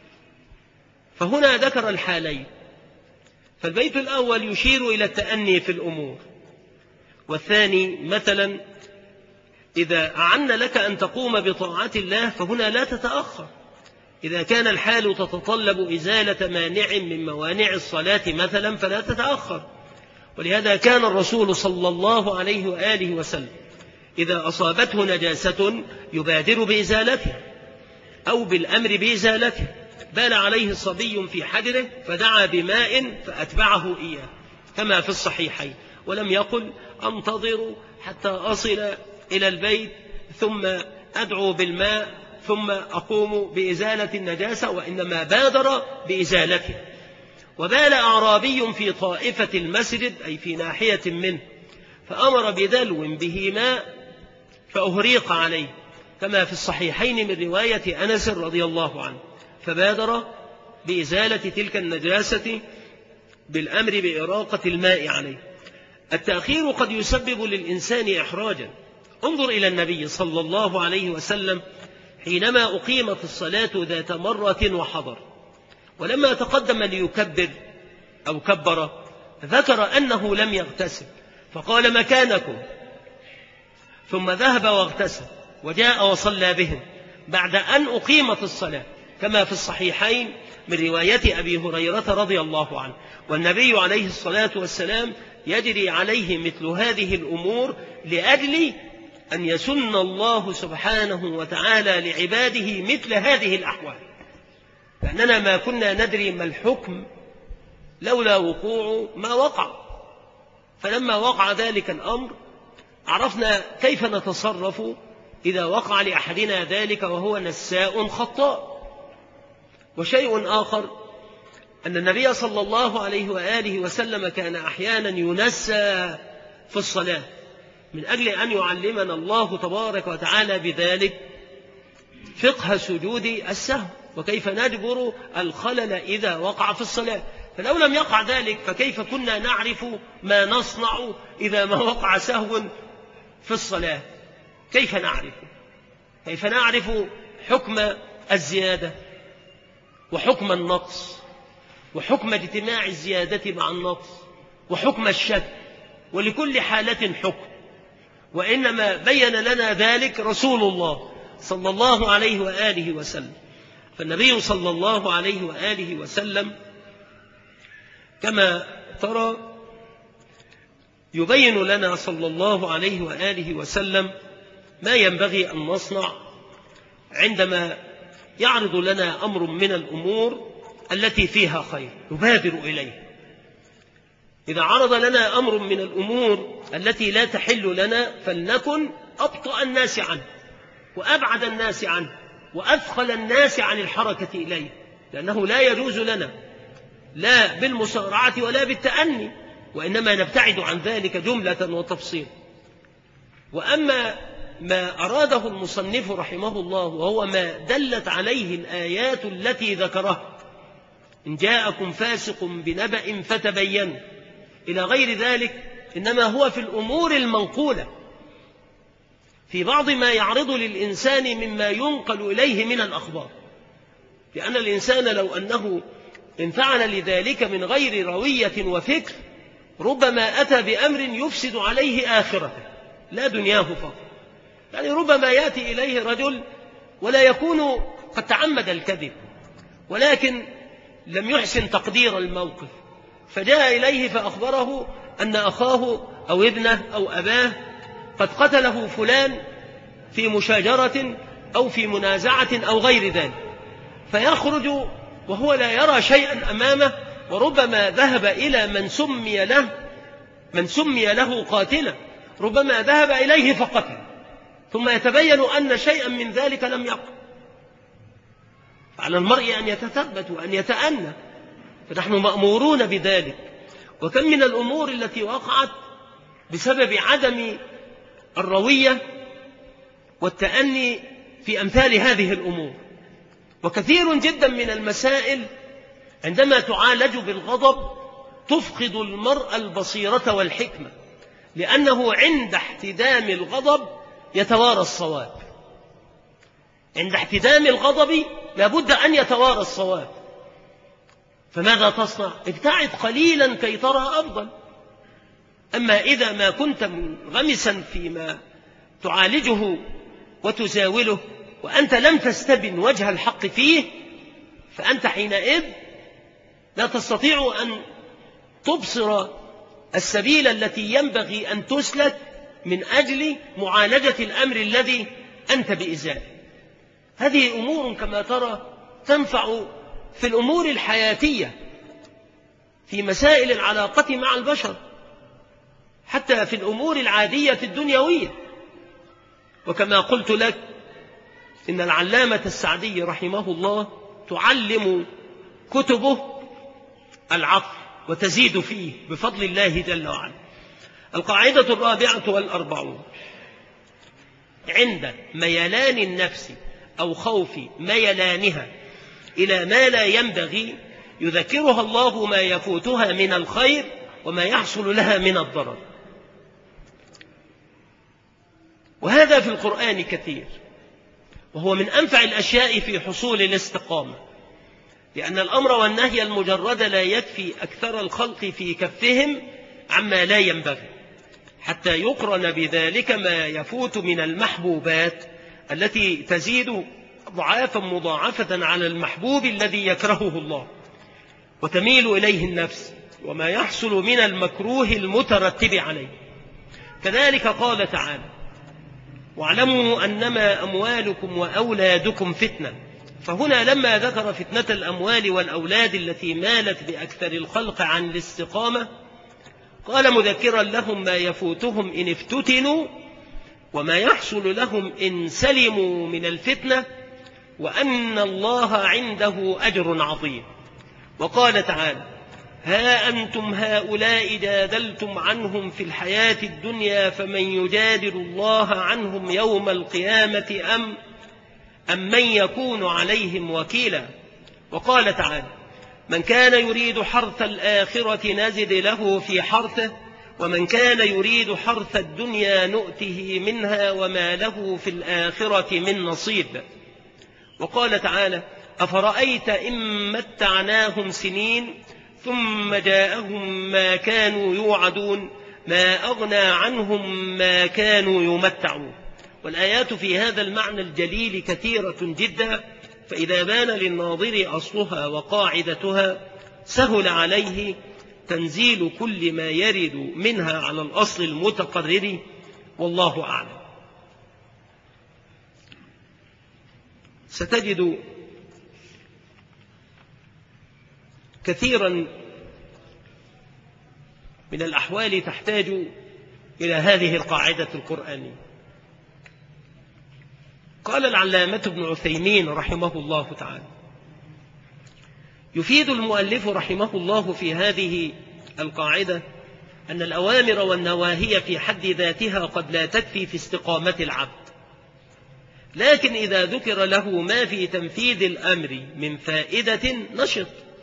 فهنا ذكر الحالين، فالبيت الأول يشير إلى التأني في الأمور، والثاني مثلا إذا أعن لك أن تقوم بطاعة الله فهنا لا تتأخر، إذا كان الحال تتطلب إزالة مانع من موانع الصلاة مثلا فلا تتأخر. ولهذا كان الرسول صلى الله عليه وآله وسلم إذا أصابته نجاسة يبادر بإزالتها أو بالأمر بإزالته. بال عليه صبي في حجره فدعا بماء فأتبعه إياه كما في الصحيحين، ولم يقل أنتظر حتى أصل إلى البيت ثم أدعو بالماء ثم أقوم بإزالة النجاسة، وإنما بادر بإزالته. وبال أعرابي في طائفة المسجد أي في ناحية منه فأمر بدلو به ماء فأهريق عليه كما في الصحيحين من رواية أنس رضي الله عنه، فبادر بإزالة تلك النجاسة بالأمر بإراقة الماء عليه. التأخير قد يسبب للإنسان إحراجا. انظر إلى النبي صلى الله عليه وسلم حينما أقيمت الصلاة ذات مرة وحضر، ولما تقدم ليكبر أو كبر ذكر أنه لم يغتسل فقال مكانكم، ثم ذهب واغتسل وجاء وصلى بهم بعد أن أقيمت الصلاة كما في الصحيحين من رواية أبي هريرة رضي الله عنه. والنبي عليه الصلاة والسلام يجري عليه مثل هذه الأمور لأجل أن يسن الله سبحانه وتعالى لعباده مثل هذه الأحوال، لأننا ما كنا ندري ما الحكم لولا وقوع ما وقع. فلما وقع ذلك الأمر عرفنا كيف نتصرف إذا وقع لأحدنا ذلك وهو نساء خطاء. وشيء آخر أن النبي صلى الله عليه وآله وسلم كان أحيانا ينسى في الصلاة من أجل أن يعلمنا الله تبارك وتعالى بذلك فقه سجود السهو وكيف نجبر الخلل إذا وقع في الصلاة. فلو لم يقع ذلك فكيف كنا نعرف ما نصنع إذا ما وقع سهو في الصلاة؟ كيف نعرف حكم الزيادة وحكم النقص وحكم اجتماع الزيادة مع النقص وحكم الشك؟ ولكل حالة حكم، وإنما بين لنا ذلك رسول الله صلى الله عليه وآله وسلم. فالنبي صلى الله عليه وآله وسلم كما ترى يبين لنا صلى الله عليه وآله وسلم ما ينبغي أن نصنع عندما يعرض لنا أمر من الأمور التي فيها خير نبادر إليه. إذا عرض لنا أمر من الأمور التي لا تحل لنا فلنكن أبطأ الناس عنه وأبعد الناس عنه وأثقل الناس عن الحركة إليه، لأنه لا يجوز لنا لا بالمسارعة ولا بالتأني، وإنما نبتعد عن ذلك جملة وتفصيل. وأما ما أراده المصنف رحمه الله وهو ما دلت عليه الآيات التي ذكرها إن جاءكم فاسق بنبأ فتبينوا إلى غير ذلك، إنما هو في الأمور المنقولة في بعض ما يعرض للإنسان مما ينقل إليه من الأخبار، لأن الإنسان لو أنه انفعل لذلك من غير روية وفكر ربما أتى بأمر يفسد عليه آخرته لا دنياه فقط. يعني ربما يأتي إليه رجل ولا يكون قد تعمد الكذب ولكن لم يحسن تقدير الموقف، فجاء إليه فأخبره أن أخاه أو ابنه أو أباه قد قتله فلان في مشاجرة أو في منازعة أو غير ذلك، فيخرج وهو لا يرى شيئا أمامه، وربما ذهب إلى من سمي له قاتلا، ربما ذهب إليه فقتل، ثم يتبين أن شيئا من ذلك لم يقع. على المرء أن يتثبت وأن يتأنى، فنحن مأمورون بذلك. وكم من الأمور التي وقعت بسبب عدم الروية والتأني في أمثال هذه الأمور. وكثير جدا من المسائل عندما تعالج بالغضب تفقد المرء البصيرة والحكمة، لأنه عند احتدام الغضب يتوارى الصواب. عند احتدام الغضب لابد أن يتوارى الصواب، فماذا تصنع؟ ابتعد قليلا كي ترى أفضل. أما إذا ما كنت منغمسا فيما تعالجه وتزاوله وأنت لم تستبن وجه الحق فيه فأنت حينئذ لا تستطيع أن تبصر السبيل التي ينبغي أن تسلك من أجل معالجة الأمر الذي أنت بإزاله. هذه أمور كما ترى تنفع في الأمور الحياتية، في مسائل العلاقة مع البشر، حتى في الأمور العادية الدنيوية. وكما قلت لك إن العلامة السعدي رحمه الله تعلم كتبه العقل وتزيد فيه بفضل الله جل وعلا. القاعدة 44: عند ميلان النفس أو خوف ميلانها إلى ما لا ينبغي يذكرها الله ما يفوتها من الخير وما يحصل لها من الضرر. وهذا في القرآن كثير، وهو من أنفع الأشياء في حصول الاستقامة، لأن الأمر والنهي المجرد لا يكفي أكثر الخلق في كفهم عما لا ينبغي، حتى يقرن بذلك ما يفوت من المحبوبات التي تزيد ضعافا مضاعفة على المحبوب الذي يكرهه الله وتميل إليه النفس، وما يحصل من المكروه المترتب عليه. كذلك قال تعالى: واعلموا أنما أموالكم وأولادكم فتنة. فهنا لما ذكر فتنة الأموال والأولاد التي مالت بأكثر الخلق عن الاستقامة، قال مذكرا لهم ما يفوتهم إن افتتنوا وما يحصل لهم إن سلموا من الفتنة، وأن الله عنده أجر عظيم. وقال تعالى: ها أنتم هؤلاء جادلتم عنهم في الحياة الدنيا فمن يجادل الله عنهم يوم القيامة أم من يكون عليهم وكيلا. وقال تعالى: من كان يريد حرث الآخرة نزد له في حرثه ومن كان يريد حرث الدنيا نؤته منها وما له في الآخرة من نصيب. وقال تعالى: أفرأيت إن متعناهم سنين ثم جاءهم ما كانوا يوعدون ما أغنى عنهم ما كانوا يمتعون. والآيات في هذا المعنى الجليل كثيرة جدا، فإذا بان للناظر أصلها وقاعدتها سهل عليه تنزيل كل ما يرد منها على الأصل المتقرر، والله أعلم. ستجد كثيرا من الأحوال تحتاج إلى هذه القاعدة القرآنية. قال العلامة ابن عثيمين رحمه الله تعالى: يفيد المؤلف رحمه الله في هذه القاعدة أن الأوامر والنواهي في حد ذاتها قد لا تكفي في استقامة العبد، لكن إذا ذكر له ما في تنفيذ الأمر من فائدة نشط،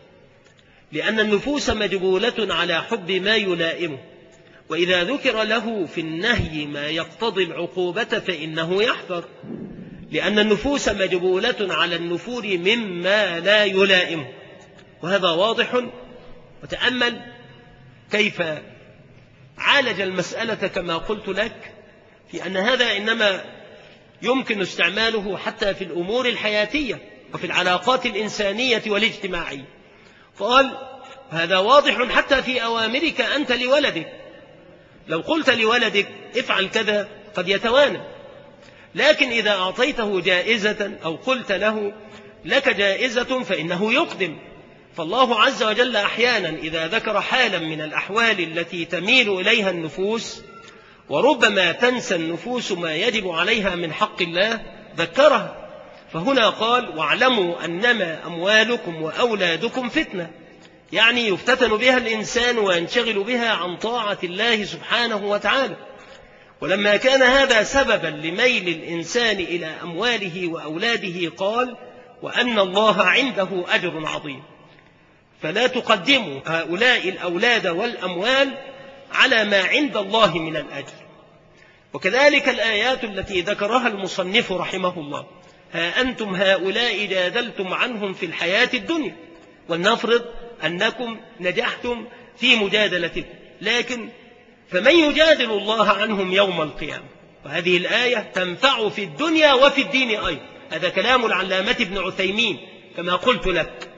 لأن النفوس مجبولة على حب ما يلائمه، وإذا ذكر له في النهي ما يقتضي العقوبة فإنه يحذر، لأن النفوس مجبولة على النفور مما لا يلائمه. وهذا واضح. وتأمل كيف عالج المسألة كما قلت لك، في أن هذا إنما يمكن استعماله حتى في الأمور الحياتية وفي العلاقات الإنسانية والاجتماعية. قال: هذا واضح حتى في أوامرك أنت لولدك. لو قلت لولدك افعل كذا قد يتوانى، لكن إذا أعطيته جائزة أو قلت له لك جائزة فإنه يقدم. فالله عز وجل أحيانا إذا ذكر حالا من الأحوال التي تميل إليها النفوس وربما تنسى النفوس ما يجب عليها من حق الله ذكرها. فهنا قال: واعلموا أنما أموالكم وأولادكم فتنة، يعني يفتتن بها الإنسان وينشغل بها عن طاعة الله سبحانه وتعالى. ولما كان هذا سببا لميل الإنسان إلى أمواله وأولاده قال: وأن الله عنده أجر عظيم. فلا تقدموا هؤلاء الأولاد والأموال على ما عند الله من الأجر. وكذلك الآيات التي ذكرها المصنف رحمه الله: ها أنتم هؤلاء جادلتم عنهم في الحياة الدنيا، ولنفرض أنكم نجحتم في مجادلتكم، لكن فمن يجادل الله عنهم يوم القيامة؟ وهذه الآية تنفع في الدنيا وفي الدين أيضا. هذا كلام العلامة ابن عثيمين كما قلت لك.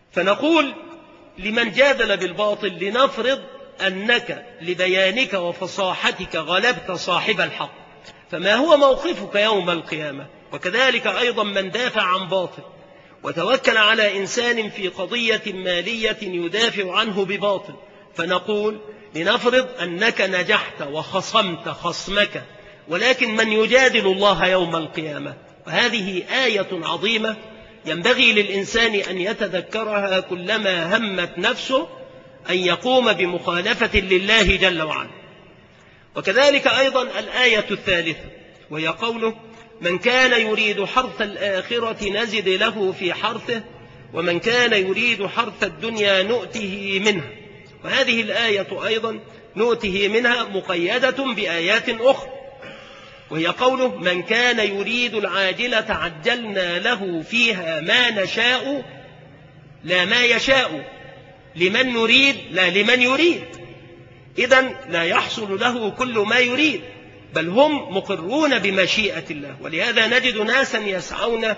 فنقول لمن جادل بالباطل: لنفرض أنك لبيانك وفصاحتك غلبت صاحب الحق، فما هو موقفك يوم القيامة؟ وكذلك أيضا من دافع عن باطل وتوكل على إنسان في قضية مالية يدافع عنه بباطل، فنقول لنفرض أنك نجحت وخصمت خصمك، ولكن من يجادل الله يوم القيامة. وهذه آية عظيمة ينبغي للإنسان أن يتذكرها كلما همت نفسه أن يقوم بمخالفة لله جل وعلا. وكذلك أيضا الآية الثالثة وهي قوله: من كان يريد حرث الآخرة نزد له في حرثه ومن كان يريد حرث الدنيا نؤته منها. وهذه الآية أيضا نؤته منها مقيدة بآيات أخرى، وهي قوله: من كان يريد العاجلة عجلنا له فيها ما نشاء، لا ما يشاء، لمن نريد لا لمن يريد. إذن لا يحصل له كل ما يريد، بل هم مقرون بمشيئة الله. ولهذا نجد ناسا يسعون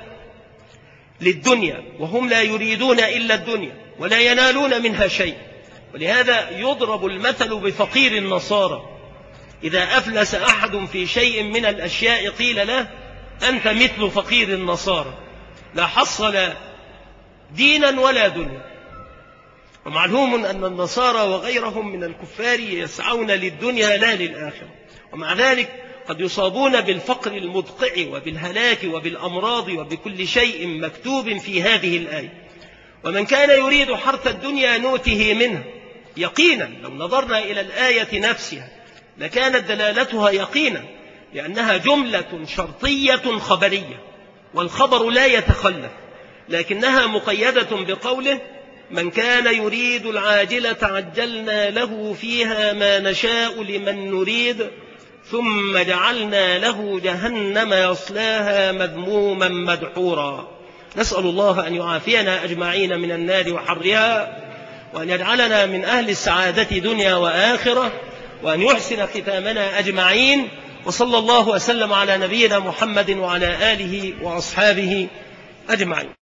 للدنيا وهم لا يريدون إلا الدنيا ولا ينالون منها شيء. ولهذا يضرب المثل بفقير النصارى: إذا أفلس أحد في شيء من الأشياء قيل له: أنت مثل فقير النصارى، لا حصل دينا ولا دنيا. ومعلوم أن النصارى وغيرهم من الكفار يسعون للدنيا لا للآخرة، ومع ذلك قد يصابون بالفقر المدقع وبالهلاك وبالأمراض وبكل شيء مكتوب في هذه الآية. ومن كان يريد حرث الدنيا نؤته منه. يقينا لو نظرنا إلى الآية نفسها لكانت دلالتها يقينا، لأنها جملة شرطية خبرية والخبر لا يتخلف، لكنها مقيدة بقوله: من كان يريد العاجلة عجلنا له فيها ما نشاء لمن نريد ثم جعلنا له جهنم يصلاها مذموما مدحورا. نسأل الله أن يعافينا أجمعين من النار وحرها، وأن يجعلنا من أهل السعادة دنيا وآخرة، وأن يحسن ختامنا أجمعين. وصلى الله وسلم على نبينا محمد وعلى آله وأصحابه أجمعين.